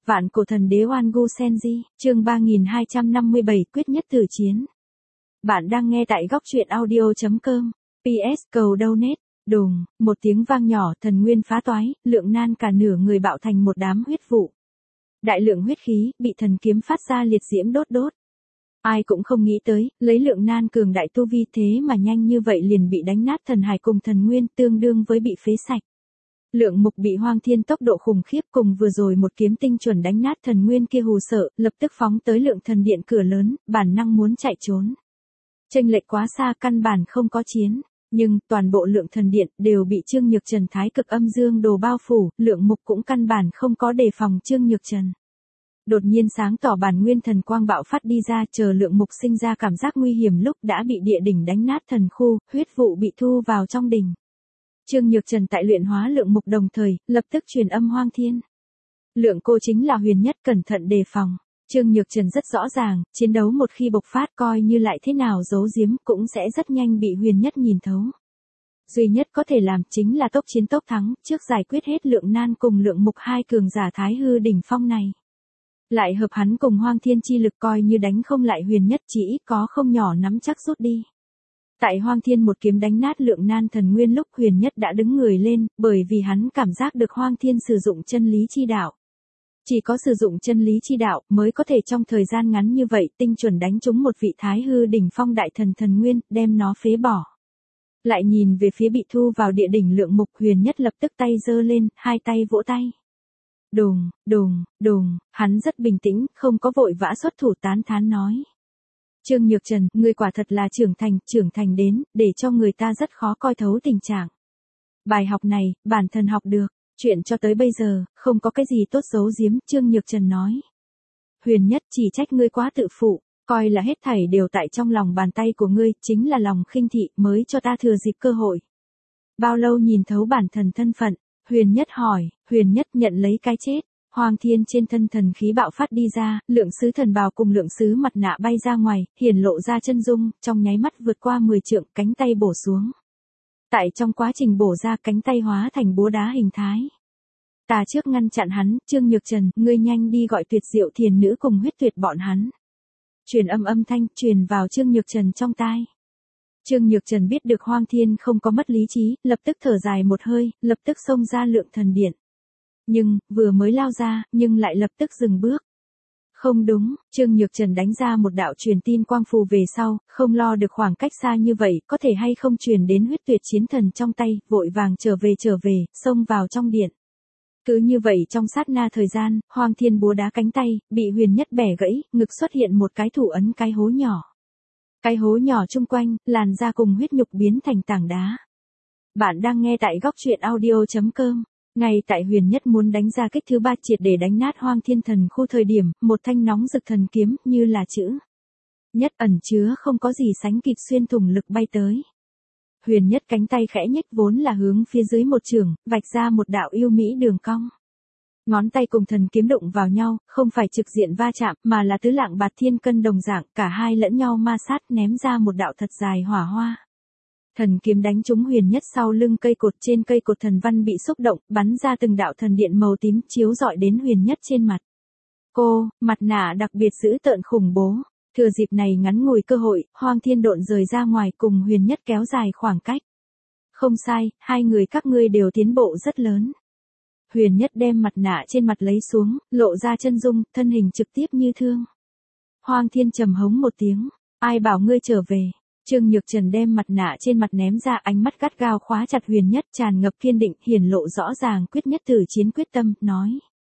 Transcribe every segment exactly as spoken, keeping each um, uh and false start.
Vạn cổ thần đế Oan Gu Senji, chương ba nghìn hai trăm năm mươi bảy quyết nhất tử chiến. Bạn đang nghe tại góc truyện audio chấm com. pê ét cầu donate. Đùng, một tiếng vang nhỏ, thần nguyên phá toái, Lượng Nan cả nửa người bạo thành một đám huyết vụ. Đại lượng huyết khí, bị thần kiếm phát ra liệt diễm đốt đốt. Ai cũng không nghĩ tới, lấy Lượng Nan cường đại tu vi thế mà nhanh như vậy liền bị đánh nát thần hải cùng thần nguyên, tương đương với bị phế sạch. Lượng Mục bị Hoang Thiên tốc độ khủng khiếp cùng vừa rồi một kiếm tinh chuẩn đánh nát thần nguyên kia hù sợ, lập tức phóng tới Lượng Thần Điện cửa lớn, bản năng muốn chạy trốn. Chênh lệch quá xa, căn bản không có chiến, nhưng toàn bộ Lượng Thần Điện đều bị Trương Nhược Trần thái cực âm dương đồ bao phủ, Lượng Mục cũng căn bản không có đề phòng Trương Nhược Trần. Đột nhiên sáng tỏ bản nguyên thần quang bạo phát đi ra, chờ Lượng Mục sinh ra cảm giác nguy hiểm lúc đã bị địa đỉnh đánh nát thần khu, huyết vụ bị thu vào trong đỉnh. Trương Nhược Trần tại luyện hóa Lượng Mục đồng thời, lập tức truyền âm Hoang Thiên. Lượng cô chính là huyền nhất, cẩn thận đề phòng. Trương Nhược Trần rất rõ ràng, chiến đấu một khi bộc phát coi như lại thế nào giấu giếm cũng sẽ rất nhanh bị huyền nhất nhìn thấu. Duy nhất có thể làm chính là tốc chiến tốc thắng, trước giải quyết hết Lượng Nan cùng Lượng Mục hai cường giả thái hư đỉnh phong này. Lại hợp hắn cùng Hoang Thiên chi lực, coi như đánh không lại huyền nhất chỉ ít có không nhỏ nắm chắc rút đi. Tại Hoang Thiên một kiếm đánh nát Lượng Nan thần nguyên lúc huyền nhất đã đứng người lên, bởi vì hắn cảm giác được Hoang Thiên sử dụng chân lý chi đạo. Chỉ có sử dụng chân lý chi đạo mới có thể trong thời gian ngắn như vậy tinh chuẩn đánh trúng một vị thái hư đỉnh phong đại thần thần nguyên, đem nó phế bỏ. Lại nhìn về phía bị thu vào địa đỉnh Lượng Mục, huyền nhất lập tức tay giơ lên, hai tay vỗ tay. Đùng, đùng, đùng, hắn rất bình tĩnh, không có vội vã xuất thủ, tán thán nói. Trương Nhược Trần, ngươi quả thật là trưởng thành, trưởng thành đến, để cho người ta rất khó coi thấu tình trạng. Bài học này, bản thân học được, chuyện cho tới bây giờ, không có cái gì tốt giấu giếm, Trương Nhược Trần nói. Huyền nhất chỉ trách ngươi quá tự phụ, coi là hết thảy đều tại trong lòng bàn tay của ngươi, chính là lòng khinh thị mới cho ta thừa dịp cơ hội. Bao lâu nhìn thấu bản thân thân phận, huyền nhất hỏi, huyền nhất nhận lấy cái chết. Hoang Thiên trên thân thần khí bạo phát đi ra, lượng sứ thần bào cùng lượng sứ mặt nạ bay ra ngoài, hiển lộ ra chân dung, trong nháy mắt vượt qua mười trượng, cánh tay bổ xuống. Tại trong quá trình bổ ra, cánh tay hóa thành búa đá hình thái. Ta trước ngăn chặn hắn, Trương Nhược Trần, ngươi nhanh đi gọi Tuyệt Diệu Thiền Nữ cùng Huyết Tuyệt bọn hắn. Truyền âm âm thanh truyền vào Trương Nhược Trần trong tai. Trương Nhược Trần biết được Hoang Thiên không có mất lý trí, lập tức thở dài một hơi, lập tức xông ra Lượng Thần Điện. Nhưng, vừa mới lao ra, nhưng lại lập tức dừng bước. Không đúng, Trương Nhược Trần đánh ra một đạo truyền tin quang phù về sau, không lo được khoảng cách xa như vậy, có thể hay không truyền đến Huyết Tuyệt chiến thần trong tay, vội vàng trở về trở về, xông vào trong điện. Cứ như vậy trong sát na thời gian, Hoang Thiên búa đá cánh tay, bị huyền nhất bẻ gãy, ngực xuất hiện một cái thủ ấn cái hố nhỏ. Cái hố nhỏ chung quanh, làn da cùng huyết nhục biến thành tảng đá. Bạn đang nghe tại góc truyện audio chấm com. Ngay tại huyền nhất muốn đánh ra kích thứ ba triệt để đánh nát Hoang Thiên thần khu thời điểm, một thanh nóng rực thần kiếm, như là chữ nhất ẩn chứa không có gì sánh kịp xuyên thủng lực bay tới. Huyền nhất cánh tay khẽ nhếch, vốn là hướng phía dưới một trường, vạch ra một đạo yêu mỹ đường cong. Ngón tay cùng thần kiếm đụng vào nhau, không phải trực diện va chạm, mà là tứ lạng bạt thiên cân đồng dạng, cả hai lẫn nhau ma sát, ném ra một đạo thật dài hỏa hoa. Thần kiếm đánh trúng huyền nhất sau lưng cây cột, trên cây cột thần văn bị xúc động, bắn ra từng đạo thần điện màu tím chiếu rọi đến huyền nhất trên mặt. Cô, mặt nạ đặc biệt dữ tợn khủng bố. Thừa dịp này ngắn ngủi cơ hội, Hoang Thiên độn rời ra ngoài cùng huyền nhất kéo dài khoảng cách. Không sai, hai người các ngươi đều tiến bộ rất lớn. Huyền nhất đem mặt nạ trên mặt lấy xuống, lộ ra chân dung, thân hình trực tiếp như thương. Hoang Thiên trầm hống một tiếng, ai bảo ngươi trở về. Trương Nhược Trần đem mặt nạ trên mặt ném ra, ánh mắt gắt gao khóa chặt huyền nhất, tràn ngập kiên định, hiển lộ rõ ràng quyết nhất tử chiến quyết tâm, nói.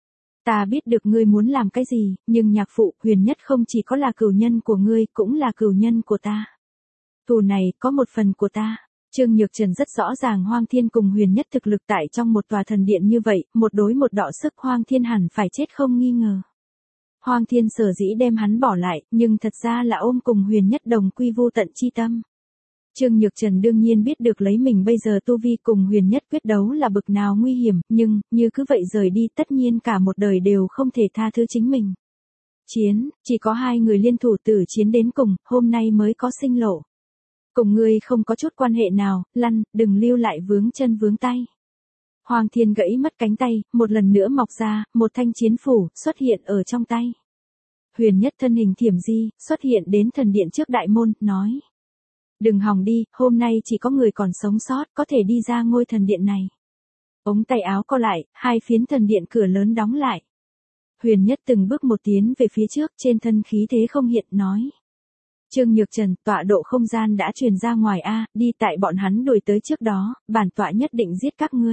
Ta biết được ngươi muốn làm cái gì, nhưng nhạc phụ, huyền nhất không chỉ có là cửu nhân của ngươi, cũng là cửu nhân của ta. Thù này, có một phần của ta. Trương Nhược Trần rất rõ ràng Hoang Thiên cùng huyền nhất thực lực tại trong một tòa thần điện như vậy, một đối một đọ sức, Hoang Thiên hẳn phải chết không nghi ngờ. Hoang Thiên sở dĩ đem hắn bỏ lại, nhưng thật ra là ôm cùng huyền nhất đồng quy vu tận chi tâm. Trương Nhược Trần đương nhiên biết được lấy mình bây giờ tu vi cùng huyền nhất quyết đấu là bực nào nguy hiểm, nhưng, như cứ vậy rời đi tất nhiên cả một đời đều không thể tha thứ chính mình. Chiến, chỉ có hai người liên thủ tử chiến đến cùng, hôm nay mới có sinh lộ. Cùng ngươi không có chút quan hệ nào, lăn, đừng lưu lại vướng chân vướng tay. Hoàng Thiên gãy mất cánh tay, một lần nữa mọc ra, một thanh chiến phủ, xuất hiện ở trong tay. Huyền Nhất thân hình thiểm di, xuất hiện đến thần điện trước đại môn, nói. Đừng hòng đi, hôm nay chỉ có người còn sống sót, có thể đi ra ngôi thần điện này. Ống tay áo co lại, hai phiến thần điện cửa lớn đóng lại. Huyền Nhất từng bước một tiến về phía trước, trên thân khí thế không hiện, nói. Trương Nhược Trần, tọa độ không gian đã truyền ra ngoài a, đi tại bọn hắn đuổi tới trước đó, bản tọa nhất định giết các ngươi.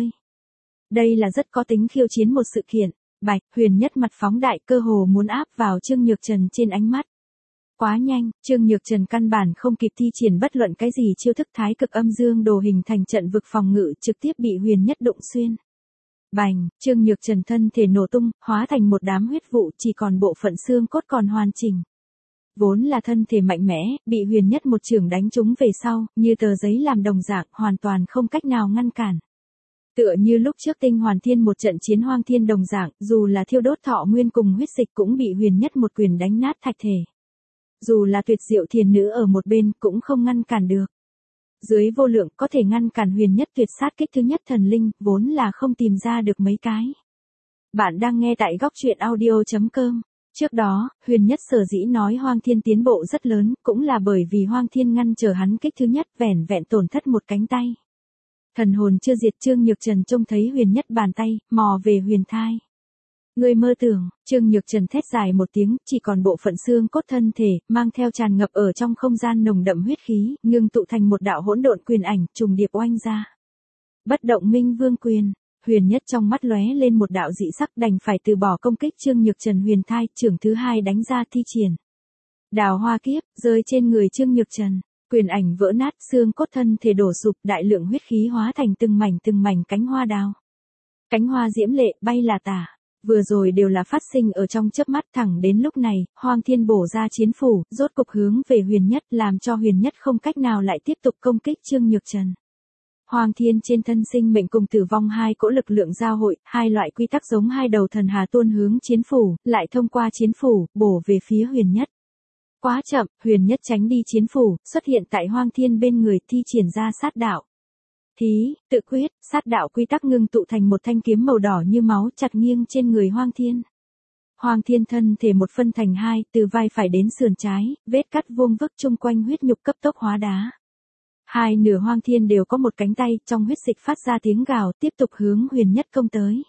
Đây là rất có tính khiêu chiến một sự kiện. Bạch, Huyền Nhất mặt phóng đại, cơ hồ muốn áp vào Trương Nhược Trần trên ánh mắt. Quá nhanh, Trương Nhược Trần căn bản không kịp thi triển bất luận cái gì chiêu thức thái cực âm dương đồ hình thành trận vực phòng ngự, trực tiếp bị Huyền Nhất đụng xuyên. Bành, Trương Nhược Trần thân thể nổ tung, hóa thành một đám huyết vụ, chỉ còn bộ phận xương cốt còn hoàn chỉnh. Vốn là thân thể mạnh mẽ, bị Huyền Nhất một chưởng đánh trúng về sau, như tờ giấy làm đồng dạng, hoàn toàn không cách nào ngăn cản. Tựa như lúc trước Tinh Hoàn Thiên một trận chiến hoang thiên đồng dạng, dù là thiêu đốt thọ nguyên cùng huyết dịch cũng bị Huyền Nhất một quyền đánh nát thạch thể. Dù là Tuyệt Diệu Thiền Nữ ở một bên cũng không ngăn cản được. Dưới vô lượng có thể ngăn cản Huyền Nhất tuyệt sát kích thứ nhất thần linh, vốn là không tìm ra được mấy cái. Bạn đang nghe tại góc truyện audio chấm com. Trước đó, Huyền Nhất sở dĩ nói Hoang Thiên tiến bộ rất lớn, cũng là bởi vì Hoang Thiên ngăn trở hắn kích thứ nhất, vẻn vẹn tổn thất một cánh tay. Thần hồn chưa diệt, Trương Nhược Trần trông thấy Huyền Nhất bàn tay, mò về huyền thai. Người mơ tưởng, Trương Nhược Trần thét dài một tiếng, chỉ còn bộ phận xương cốt thân thể, mang theo tràn ngập ở trong không gian nồng đậm huyết khí, ngưng tụ thành một đạo hỗn độn quyền ảnh, trùng điệp oanh ra. Bất động minh vương quyền, Huyền Nhất trong mắt lóe lên một đạo dị sắc, đành phải từ bỏ công kích Trương Nhược Trần huyền thai, trưởng thứ hai đánh ra thi triển. Đào hoa kiếp, rơi trên người Trương Nhược Trần. Quyền ảnh vỡ nát, xương cốt thân thể đổ sụp, đại lượng huyết khí hóa thành từng mảnh từng mảnh cánh hoa đào. Cánh hoa diễm lệ, bay là tả. Vừa rồi đều là phát sinh ở trong chớp mắt, thẳng đến lúc này, Hoang Thiên bổ ra chiến phủ, rốt cục hướng về Huyền Nhất, làm cho Huyền Nhất không cách nào lại tiếp tục công kích Trương Nhược Trần. Hoang Thiên trên thân sinh mệnh cùng tử vong hai cỗ lực lượng giao hội, hai loại quy tắc giống hai đầu thần hà tuôn hướng chiến phủ, lại thông qua chiến phủ, bổ về phía Huyền Nhất. Quá chậm, Huyền Nhất tránh đi chiến phủ, xuất hiện tại Hoang Thiên bên người, thi triển ra sát đạo. Thí, tự quyết, sát đạo quy tắc ngưng tụ thành một thanh kiếm màu đỏ như máu, chặt nghiêng trên người Hoang Thiên. Hoang Thiên thân thể một phân thành hai, từ vai phải đến sườn trái, vết cắt vuông vức chung quanh huyết nhục cấp tốc hóa đá. Hai nửa Hoang Thiên đều có một cánh tay, trong huyết dịch phát ra tiếng gào, tiếp tục hướng Huyền Nhất công tới.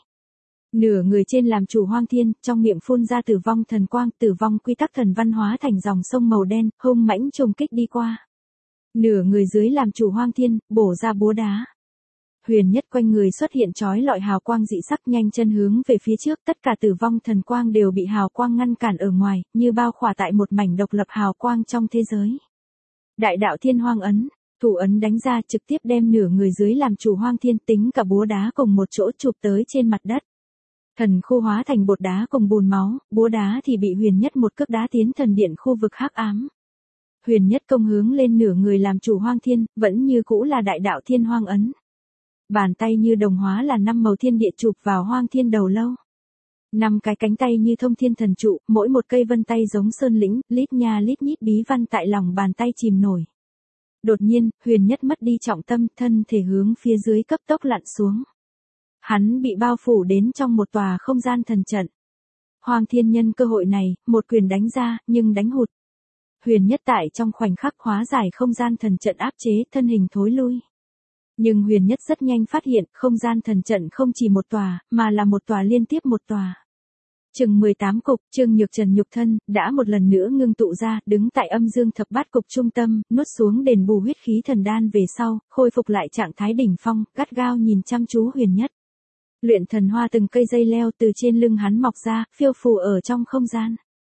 Nửa người trên làm chủ Hoang Thiên, trong miệng phun ra tử vong thần quang, tử vong quy tắc thần văn hóa thành dòng sông màu đen, hung mãnh trùng kích đi qua. Nửa người dưới làm chủ Hoang Thiên, bổ ra búa đá. Huyền Nhất quanh người xuất hiện chói lọi hào quang dị sắc, nhanh chân hướng về phía trước, tất cả tử vong thần quang đều bị hào quang ngăn cản ở ngoài, như bao khỏa tại một mảnh độc lập hào quang trong thế giới. Đại đạo Thiên Hoang ấn, thủ ấn đánh ra trực tiếp đem nửa người dưới làm chủ Hoang Thiên, tính cả búa đá cùng một chỗ chụp tới trên mặt đất. Thần khu hóa thành bột đá cùng bùn máu, búa đá thì bị Huyền Nhất một cước đá tiến thần điện khu vực hắc ám. Huyền Nhất công hướng lên nửa người làm chủ Hoang Thiên, vẫn như cũ là đại đạo Thiên Hoang ấn. Bàn tay như đồng hóa là năm màu thiên địa chụp vào Hoang Thiên đầu lâu. Năm cái cánh tay như thông thiên thần trụ, mỗi một cây vân tay giống sơn lĩnh, lít nha lít nhít bí văn tại lòng bàn tay chìm nổi. Đột nhiên, Huyền Nhất mất đi trọng tâm, thân thể hướng phía dưới cấp tốc lặn xuống. Hắn bị bao phủ đến trong một tòa không gian thần trận. Hoang Thiên nhân cơ hội này, một quyền đánh ra, nhưng đánh hụt. Huyền Nhất tại trong khoảnh khắc hóa giải không gian thần trận áp chế, thân hình thối lui. Nhưng Huyền Nhất rất nhanh phát hiện, không gian thần trận không chỉ một tòa, mà là một tòa liên tiếp một tòa. Chừng mười tám cục, Trương Nhược Trần nhục thân, đã một lần nữa ngưng tụ ra, đứng tại âm dương thập bát cục trung tâm, nuốt xuống đền bù huyết khí thần đan về sau, khôi phục lại trạng thái đỉnh phong, gắt gao nhìn chăm chú Huyền Nhất. Luyện thần hoa từng cây dây leo từ trên lưng hắn mọc ra, phiêu phù ở trong không gian.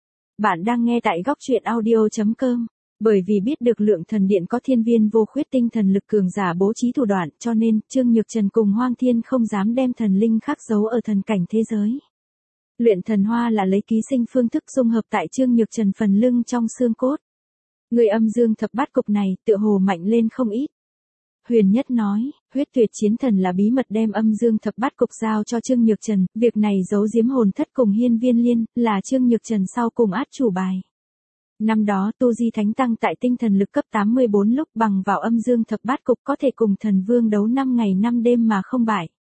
Bạn đang nghe tại góc truyện audio chấm com. Bởi vì biết được lượng thần điện có thiên viên vô khuyết tinh thần lực cường giả bố trí thủ đoạn, cho nên, Trương Nhược Trần cùng Hoang Thiên không dám đem thần linh khắc dấu ở thần cảnh thế giới. Luyện thần hoa là lấy ký sinh phương thức dung hợp tại Trương Nhược Trần phần lưng trong xương cốt. Người âm dương thập bát cục này, tựa hồ mạnh lên không ít. Huyền Nhất nói, huyết tuyệt chiến thần là bí mật đem âm dương thập bát cục giao cho Trương Nhược Trần, việc này giấu giếm hồn thất cùng hiên viên liên, là Trương Nhược Trần sau cùng át chủ bài. Năm đó Tu Di Thánh Tăng tại tinh thần lực cấp tám mươi bốn lúc bằng vào âm dương thập bát cục có thể cùng thần vương đấu năm ngày năm đêm mà không bại.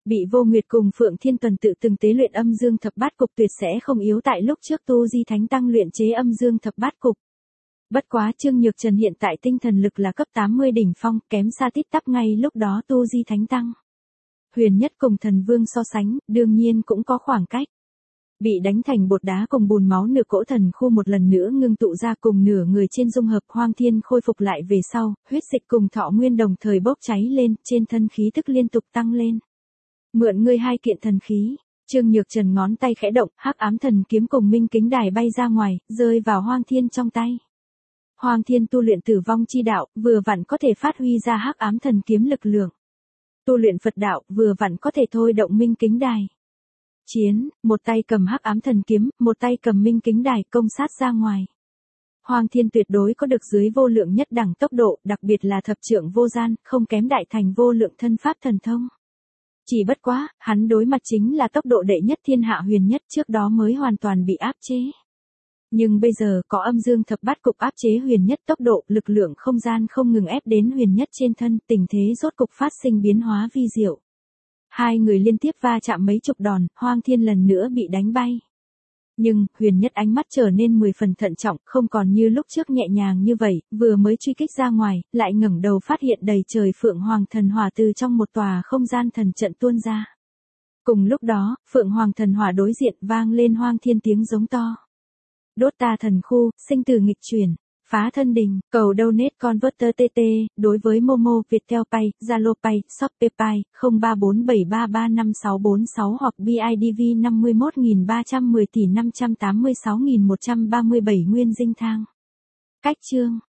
Bị Vô Nguyệt cùng Phượng Thiên Tuần tự từng tế luyện âm dương thập bát cục tuyệt sẽ không yếu tại lúc trước Tu Di Thánh Tăng luyện chế âm dương thập bát cục. Bất quá Trương Nhược Trần hiện tại tinh thần lực là cấp tám mươi đỉnh phong, kém xa tít tắp ngay lúc đó Tu Di Thánh Tăng. Huyền Nhất cùng Thần Vương so sánh, đương nhiên cũng có khoảng cách. Bị đánh thành bột đá cùng bùn máu nửa cỗ thần khu một lần nữa ngưng tụ ra cùng nửa người trên dung hợp Hoang Thiên khôi phục lại về sau, huyết dịch cùng thọ nguyên đồng thời bốc cháy lên, trên thân khí tức liên tục tăng lên. Mượn ngươi hai kiện thần khí, Trương Nhược Trần ngón tay khẽ động, hắc ám thần kiếm cùng minh kính đài bay ra ngoài, rơi vào Hoang Thiên trong tay. Hoang Thiên tu luyện tử vong chi đạo, vừa vặn có thể phát huy ra hắc ám thần kiếm lực lượng. Tu luyện Phật đạo, vừa vặn có thể thôi động minh kính đài. Chiến, một tay cầm hắc ám thần kiếm, một tay cầm minh kính đài công sát ra ngoài. Hoang Thiên tuyệt đối có được dưới vô lượng nhất đẳng tốc độ, đặc biệt là thập trượng vô gian, không kém đại thành vô lượng thân pháp thần thông. Chỉ bất quá, hắn đối mặt chính là tốc độ đệ nhất thiên hạ Huyền Nhất, trước đó mới hoàn toàn bị áp chế. Nhưng bây giờ có âm dương thập bát cục áp chế Huyền Nhất tốc độ, lực lượng không gian không ngừng ép đến Huyền Nhất trên thân, tình thế rốt cục phát sinh biến hóa vi diệu. Hai người liên tiếp va chạm mấy chục đòn, Hoang Thiên lần nữa bị đánh bay. Nhưng, Huyền Nhất ánh mắt trở nên mười phần thận trọng, không còn như lúc trước nhẹ nhàng như vậy, vừa mới truy kích ra ngoài, lại ngẩng đầu phát hiện đầy trời Phượng Hoàng thần hỏa từ trong một tòa không gian thần trận tuôn ra. Cùng lúc đó, Phượng Hoàng thần hỏa đối diện vang lên Hoang Thiên tiếng giống to. Đốt ta thần khu, sinh tử nghịch chuyển. Phá thân đình, cầu donate converter tê tê, đối với Momo, Viettel Pay, Zalo Pay, Shopee Pay, không ba bốn bảy ba ba năm sáu bốn sáu hoặc bê i đê vê năm mươi mốt nghìn ba trăm mười tỷ năm trăm tám mươi sáu nghìn một trăm ba mươi bảy nguyên dinh thang. Cách chương